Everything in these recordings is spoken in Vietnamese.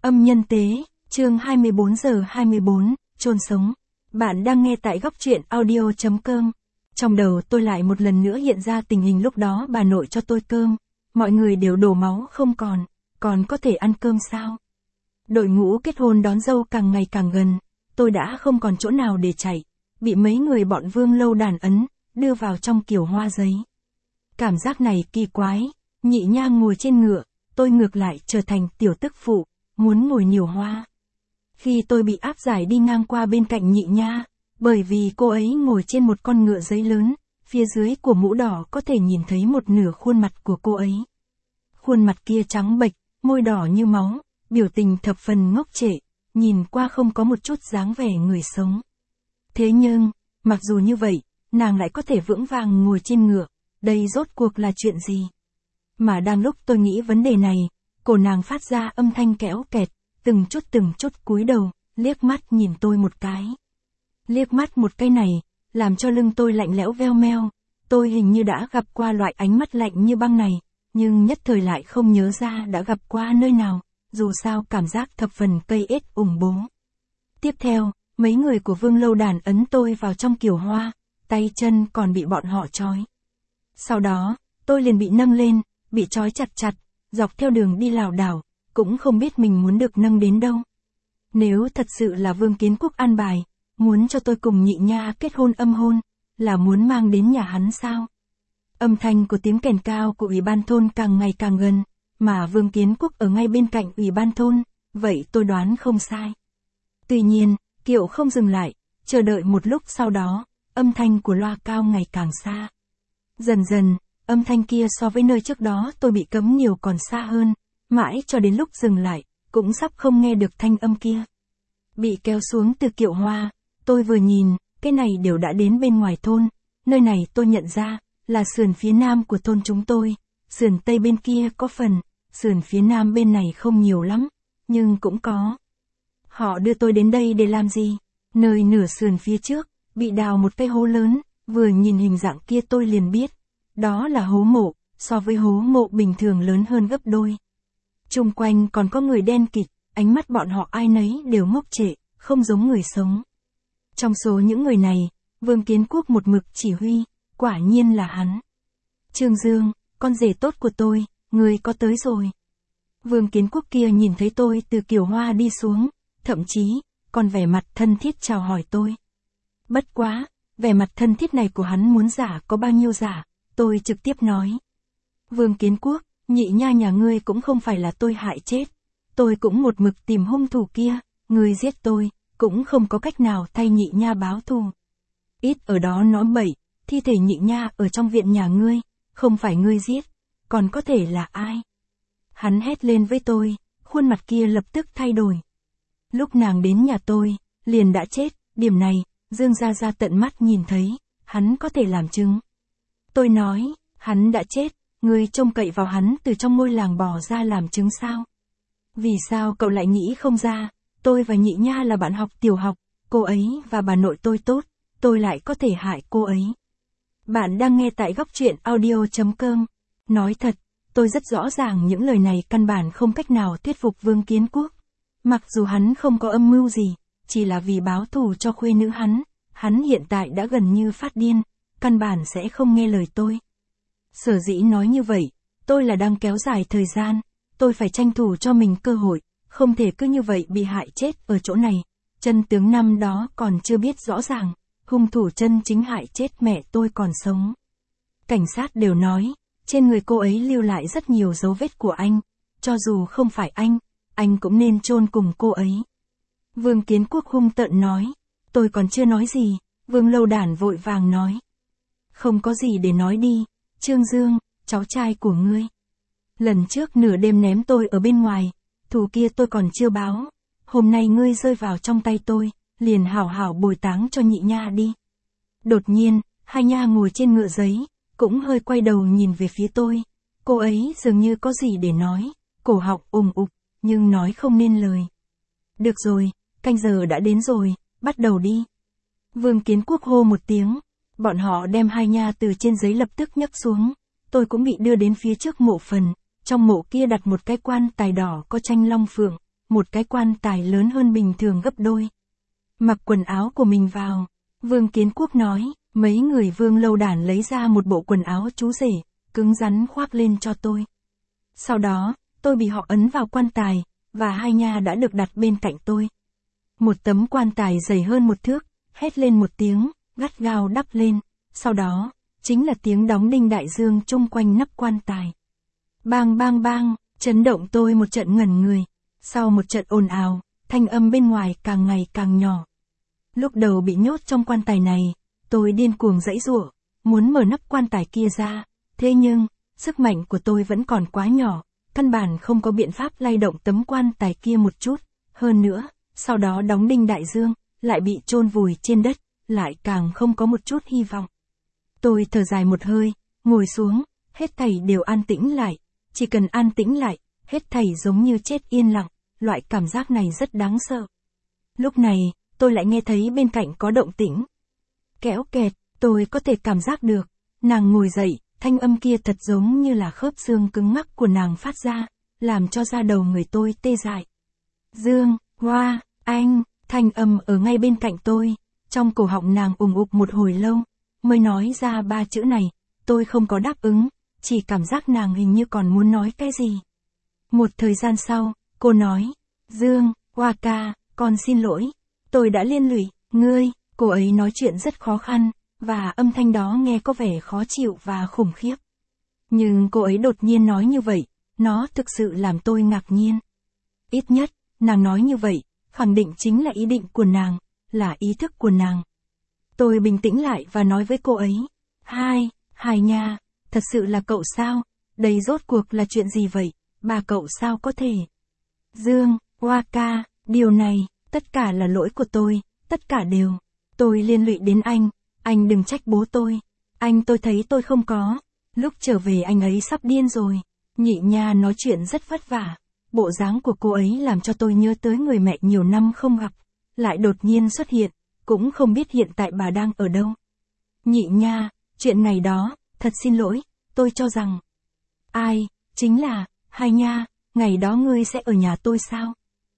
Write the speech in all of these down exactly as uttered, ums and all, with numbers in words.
Âm nhân tế, chương hai mươi bốn giờ hai mươi bốn, chôn sống. Bạn đang nghe tại góc truyện audio chấm com. Trong đầu tôi lại một lần nữa hiện ra tình hình lúc đó bà nội cho tôi cơm. Mọi người đều đổ máu không còn, còn có thể ăn cơm sao? Đội ngũ kết hôn đón dâu càng ngày càng gần, tôi đã không còn chỗ nào để chạy, bị mấy người bọn Vương Lâu Đàn ấn, đưa vào trong kiểu hoa giấy. Cảm giác này kỳ quái, Nhị Nha ngồi trên ngựa, tôi ngược lại trở thành tiểu tức phụ, muốn ngồi nhiều hoa. Khi tôi bị áp giải đi ngang qua bên cạnh Nhị Nha, bởi vì cô ấy ngồi trên một con ngựa giấy lớn, phía dưới của mũ đỏ có thể nhìn thấy một nửa khuôn mặt của cô ấy. Khuôn mặt kia trắng bệch, môi đỏ như máu, biểu tình thập phần ngốc trệ, nhìn qua không có một chút dáng vẻ người sống. Thế nhưng, mặc dù như vậy, nàng lại có thể vững vàng ngồi trên ngựa, đây rốt cuộc là chuyện gì? Mà đang lúc tôi nghĩ vấn đề này, cổ nàng phát ra âm thanh kéo kẹt, từng chút từng chút cúi đầu, liếc mắt nhìn tôi một cái. Liếc mắt một cái này, làm cho lưng tôi lạnh lẽo veo meo, tôi hình như đã gặp qua loại ánh mắt lạnh như băng này, nhưng nhất thời lại không nhớ ra đã gặp qua nơi nào, dù sao cảm giác thập phần cây ết ủng bố. Tiếp theo, mấy người của Vương Lâu Đàn ấn tôi vào trong kiều hoa, tay chân còn bị bọn họ trói. Sau đó, tôi liền bị nâng lên, bị trói chặt chặt, dọc theo đường đi lảo đảo, cũng không biết mình muốn được nâng đến đâu. Nếu thật sự là Vương Kiến Quốc an bài, muốn cho tôi cùng Nhị Nha kết hôn âm hôn, là muốn mang đến nhà hắn sao? Âm thanh của tiếng kèn cao của ủy ban thôn càng ngày càng gần, mà Vương Kiến Quốc ở ngay bên cạnh ủy ban thôn, vậy tôi đoán không sai. Tuy nhiên, kiệu không dừng lại, chờ đợi một lúc sau đó, âm thanh của loa cao ngày càng xa. Dần dần, âm thanh kia so với nơi trước đó tôi bị cấm nhiều còn xa hơn, mãi cho đến lúc dừng lại, cũng sắp không nghe được thanh âm kia. Bị kéo xuống từ kiệu hoa, tôi vừa nhìn, cái này đều đã đến bên ngoài thôn, nơi này tôi nhận ra, là sườn phía nam của thôn chúng tôi, sườn tây bên kia có phần, sườn phía nam bên này không nhiều lắm, nhưng cũng có. Họ đưa tôi đến đây để làm gì? Nơi nửa sườn phía trước, bị đào một cái hố lớn, vừa nhìn hình dạng kia tôi liền biết. Đó là hố mộ, so với hố mộ bình thường lớn hơn gấp đôi. Chung quanh còn có người đen kịt, ánh mắt bọn họ ai nấy đều ngốc trệ, không giống người sống. Trong số những người này, Vương Kiến Quốc một mực chỉ huy, quả nhiên là hắn. Trương Dương, con rể tốt của tôi, người có tới rồi. Vương Kiến Quốc kia nhìn thấy tôi từ kiều hoa đi xuống, thậm chí, còn vẻ mặt thân thiết chào hỏi tôi. Bất quá, vẻ mặt thân thiết này của hắn muốn giả có bao nhiêu giả, tôi trực tiếp nói. Vương Kiến Quốc, Nhị Nha nhà ngươi cũng không phải là tôi hại chết. Tôi cũng một mực tìm hung thủ kia, ngươi giết tôi, cũng không có cách nào thay Nhị Nha báo thù. Ít ở đó nói bậy, thi thể Nhị Nha ở trong viện nhà ngươi, không phải ngươi giết, còn có thể là ai? Hắn hét lên với tôi, khuôn mặt kia lập tức thay đổi. Lúc nàng đến nhà tôi, liền đã chết, điểm này, Dương Gia Gia tận mắt nhìn thấy, hắn có thể làm chứng. Tôi nói, hắn đã chết, ngươi trông cậy vào hắn từ trong ngôi làng bò ra làm chứng sao? Vì sao cậu lại nghĩ không ra, tôi và Nhị Nha là bạn học tiểu học, cô ấy và bà nội tôi tốt, tôi lại có thể hại cô ấy. Bạn đang nghe tại góc truyện audio chấm com. Nói thật, tôi rất rõ ràng những lời này căn bản không cách nào thuyết phục Vương Kiến Quốc. Mặc dù hắn không có âm mưu gì, chỉ là vì báo thù cho khuê nữ hắn, hắn hiện tại đã gần như phát điên, căn bản sẽ không nghe lời tôi. Sở dĩ nói như vậy, tôi là đang kéo dài thời gian, tôi phải tranh thủ cho mình cơ hội, không thể cứ như vậy bị hại chết ở chỗ này. Chân tướng năm đó còn chưa biết rõ ràng, hung thủ chân chính hại chết mẹ tôi còn sống. Cảnh sát đều nói, trên người cô ấy lưu lại rất nhiều dấu vết của anh, cho dù không phải anh, anh cũng nên chôn cùng cô ấy. Vương Kiến Quốc hung tợn nói, tôi còn chưa nói gì, Vương Lâu Đàn vội vàng nói. Không có gì để nói đi, Trương Dương, cháu trai của ngươi. Lần trước nửa đêm ném tôi ở bên ngoài, thù kia tôi còn chưa báo, hôm nay ngươi rơi vào trong tay tôi, liền hảo hảo bồi táng cho Nhị Nha đi. Đột nhiên, Hai Nha ngồi trên ngựa giấy, cũng hơi quay đầu nhìn về phía tôi, cô ấy dường như có gì để nói, cổ họng ùng ục, nhưng nói không nên lời. Được rồi, canh giờ đã đến rồi, bắt đầu đi. Vương Kiến Quốc hô một tiếng, bọn họ đem Hai Nha từ trên giấy lập tức nhấc xuống, tôi cũng bị đưa đến phía trước mộ phần, trong mộ kia đặt một cái quan tài đỏ có tranh long phượng, một cái quan tài lớn hơn bình thường gấp đôi. Mặc quần áo của mình vào, Vương Kiến Quốc nói, mấy người Vương Lâu Đản lấy ra một bộ quần áo chú rể, cứng rắn khoác lên cho tôi. Sau đó, tôi bị họ ấn vào quan tài, và hai nha đã được đặt bên cạnh tôi. Một tấm quan tài dày hơn một thước, hét lên một tiếng, gắt gao đắp lên, sau đó, chính là tiếng đóng đinh đại dương chung quanh nắp quan tài. Bang bang bang, chấn động tôi một trận ngẩn người, sau một trận ồn ào, thanh âm bên ngoài càng ngày càng nhỏ. Lúc đầu bị nhốt trong quan tài này, tôi điên cuồng giãy giụa, muốn mở nắp quan tài kia ra, thế nhưng, sức mạnh của tôi vẫn còn quá nhỏ, căn bản không có biện pháp lay động tấm quan tài kia một chút, hơn nữa, sau đó đóng đinh đại dương, lại bị chôn vùi trên đất, lại càng không có một chút hy vọng. Tôi thở dài một hơi, ngồi xuống, hết thảy đều an tĩnh lại, chỉ cần an tĩnh lại, hết thảy giống như chết yên lặng, loại cảm giác này rất đáng sợ. Lúc này, tôi lại nghe thấy bên cạnh có động tĩnh. Kéo kẹt, tôi có thể cảm giác được, nàng ngồi dậy, thanh âm kia thật giống như là khớp xương cứng ngắc của nàng phát ra, làm cho da đầu người tôi tê dại. Dương, Hoa, anh, thanh âm ở ngay bên cạnh tôi, trong cổ họng nàng ùng ục một hồi lâu, mới nói ra ba chữ này, tôi không có đáp ứng, chỉ cảm giác nàng hình như còn muốn nói cái gì. Một thời gian sau, cô nói, Dương, Hoa ca, con xin lỗi, tôi đã liên lụy, ngươi, cô ấy nói chuyện rất khó khăn, và âm thanh đó nghe có vẻ khó chịu và khủng khiếp. Nhưng cô ấy đột nhiên nói như vậy, nó thực sự làm tôi ngạc nhiên. Ít nhất, nàng nói như vậy, khẳng định chính là ý định của nàng, là ý thức của nàng. Tôi bình tĩnh lại và nói với cô ấy, Hai, Hai nha, thật sự là cậu sao, đây rốt cuộc là chuyện gì vậy, bà cậu sao có thể. Dương, Hoa ca, điều này, tất cả là lỗi của tôi, tất cả đều. Tôi liên lụy đến anh, anh đừng trách bố tôi. Anh tôi thấy tôi không có. Lúc trở về anh ấy sắp điên rồi. Nhị nha nói chuyện rất vất vả. Bộ dáng của cô ấy làm cho tôi nhớ tới người mẹ nhiều năm không gặp. Lại đột nhiên xuất hiện, cũng không biết hiện tại bà đang ở đâu. Nhị nha, chuyện ngày đó, thật xin lỗi, tôi cho rằng. Ai, chính là, Hai nha, ngày đó ngươi sẽ ở nhà tôi sao?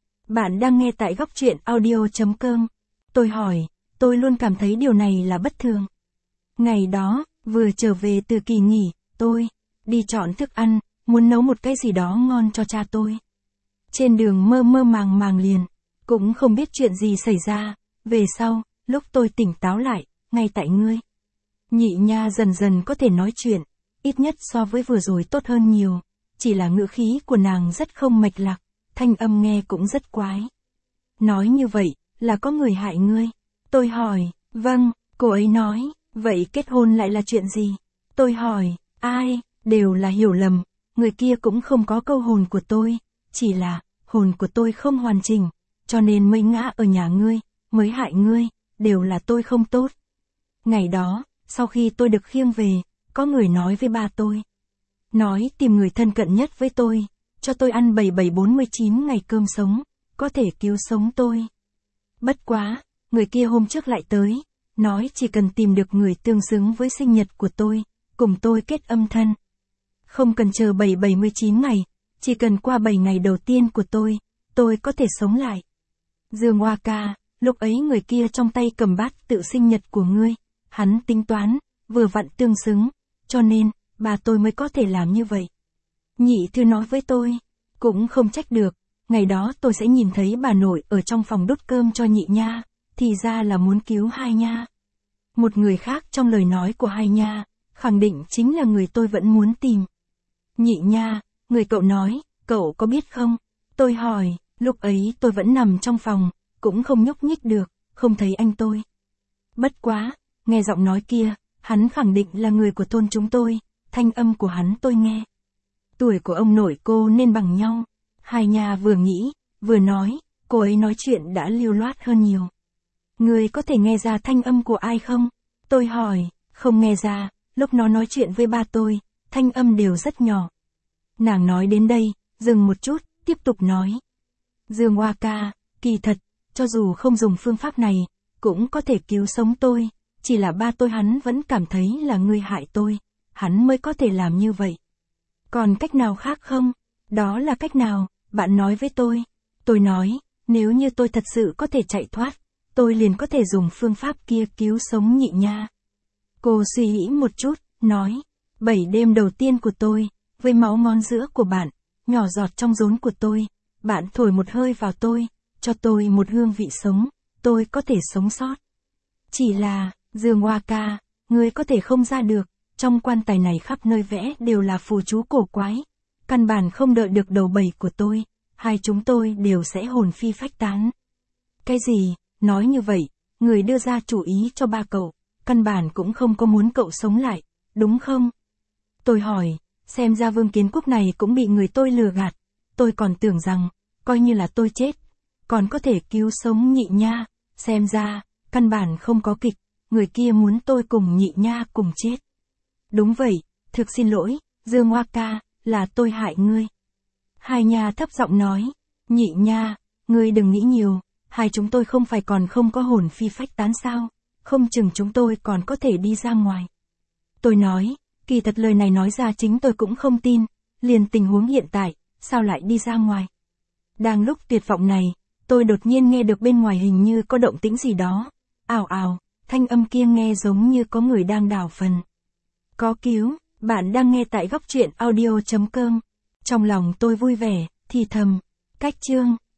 Bạn đang nghe tại góc truyện audio chấm com. Tôi hỏi, tôi luôn cảm thấy điều này là bất thường. Ngày đó, vừa trở về từ kỳ nghỉ, tôi đi chọn thức ăn, muốn nấu một cái gì đó ngon cho cha tôi. Trên đường mơ mơ màng màng liền, cũng không biết chuyện gì xảy ra, về sau, lúc tôi tỉnh táo lại, ngay tại ngươi. Nhị nha dần dần có thể nói chuyện, ít nhất so với vừa rồi tốt hơn nhiều, chỉ là ngữ khí của nàng rất không mạch lạc, thanh âm nghe cũng rất quái. Nói như vậy, là có người hại ngươi. Tôi hỏi, vâng, cô ấy nói, vậy kết hôn lại là chuyện gì? Tôi hỏi, ai, đều là hiểu lầm, người kia cũng không có câu hồn của tôi, chỉ là, hồn của tôi không hoàn chỉnh, cho nên mới ngã ở nhà ngươi, mới hại ngươi, đều là tôi không tốt. Ngày đó, sau khi tôi được khiêng về, có người nói với ba tôi. Nói tìm người thân cận nhất với tôi, cho tôi ăn bảy bảy bốn mươi chín ngày cơm sống, có thể cứu sống tôi. Bất quá, người kia hôm trước lại tới, nói chỉ cần tìm được người tương xứng với sinh nhật của tôi, cùng tôi kết âm thân. Không cần chờ bảy bảy mươi chín ngày, chỉ cần qua bảy ngày đầu tiên của tôi, tôi có thể sống lại. Dương Hoa ca, lúc ấy người kia trong tay cầm bát tự sinh nhật của ngươi, hắn tính toán, vừa vặn tương xứng, cho nên, bà tôi mới có thể làm như vậy. Nhị thư nói với tôi, cũng không trách được, ngày đó tôi sẽ nhìn thấy bà nội ở trong phòng đút cơm cho nhị nha, thì ra là muốn cứu Hai nha. Một người khác trong lời nói của Hai nha, khẳng định chính là người tôi vẫn muốn tìm. Nhị nha, người cậu nói, cậu có biết không? Tôi hỏi, lúc ấy tôi vẫn nằm trong phòng, cũng không nhúc nhích được, không thấy anh tôi. Bất quá, nghe giọng nói kia, hắn khẳng định là người của thôn chúng tôi, thanh âm của hắn tôi nghe. Tuổi của ông nội cô nên bằng nhau. Hai nha vừa nghĩ, vừa nói, cô ấy nói chuyện đã lưu loát hơn nhiều. Người có thể nghe ra thanh âm của ai không? Tôi hỏi, không nghe ra, lúc nó nói chuyện với ba tôi, thanh âm đều rất nhỏ. Nàng nói đến đây, dừng một chút, tiếp tục nói. Dương Hoa ca, kỳ thật, cho dù không dùng phương pháp này, cũng có thể cứu sống tôi, chỉ là ba tôi hắn vẫn cảm thấy là ngươi hại tôi, hắn mới có thể làm như vậy. Còn cách nào khác không? Đó là cách nào, bạn nói với tôi. Tôi nói, nếu như tôi thật sự có thể chạy thoát, tôi liền có thể dùng phương pháp kia cứu sống Nhị Nha. Cô suy nghĩ một chút, nói, bảy đêm đầu tiên của tôi, với máu ngón giữa của bạn, nhỏ giọt trong rốn của tôi, bạn thổi một hơi vào tôi, cho tôi một hương vị sống, tôi có thể sống sót. Chỉ là, Dương Hoa ca, ngươi có thể không ra được, trong quan tài này khắp nơi vẽ đều là phù chú cổ quái. Căn bản không đợi được đầu bầy của tôi, hai chúng tôi đều sẽ hồn phi phách tán. Cái gì, nói như vậy, người đưa ra chủ ý cho ba cậu, căn bản cũng không có muốn cậu sống lại, đúng không? Tôi hỏi, xem ra Vương Kiến Quốc này cũng bị người tôi lừa gạt, tôi còn tưởng rằng, coi như là tôi chết, còn có thể cứu sống Nhị Nha, xem ra, căn bản không có kịch, người kia muốn tôi cùng Nhị Nha cùng chết. Đúng vậy, thực xin lỗi, Dương Hoa ca, là tôi hại ngươi. Hai Nha thấp giọng nói, Nhị Nha, ngươi đừng nghĩ nhiều, hai chúng tôi không phải còn không có hồn phi phách tán sao, không chừng chúng tôi còn có thể đi ra ngoài. Tôi nói, kỳ thật lời này nói ra chính tôi cũng không tin, liền tình huống hiện tại, sao lại đi ra ngoài. Đang lúc tuyệt vọng này, tôi đột nhiên nghe được bên ngoài hình như có động tĩnh gì đó, ào ào, thanh âm kia nghe giống như có người đang đào phần. Có cứu, bạn đang nghe tại góc truyện audio chấm com. Trong lòng tôi vui vẻ, thì thầm, cách chương.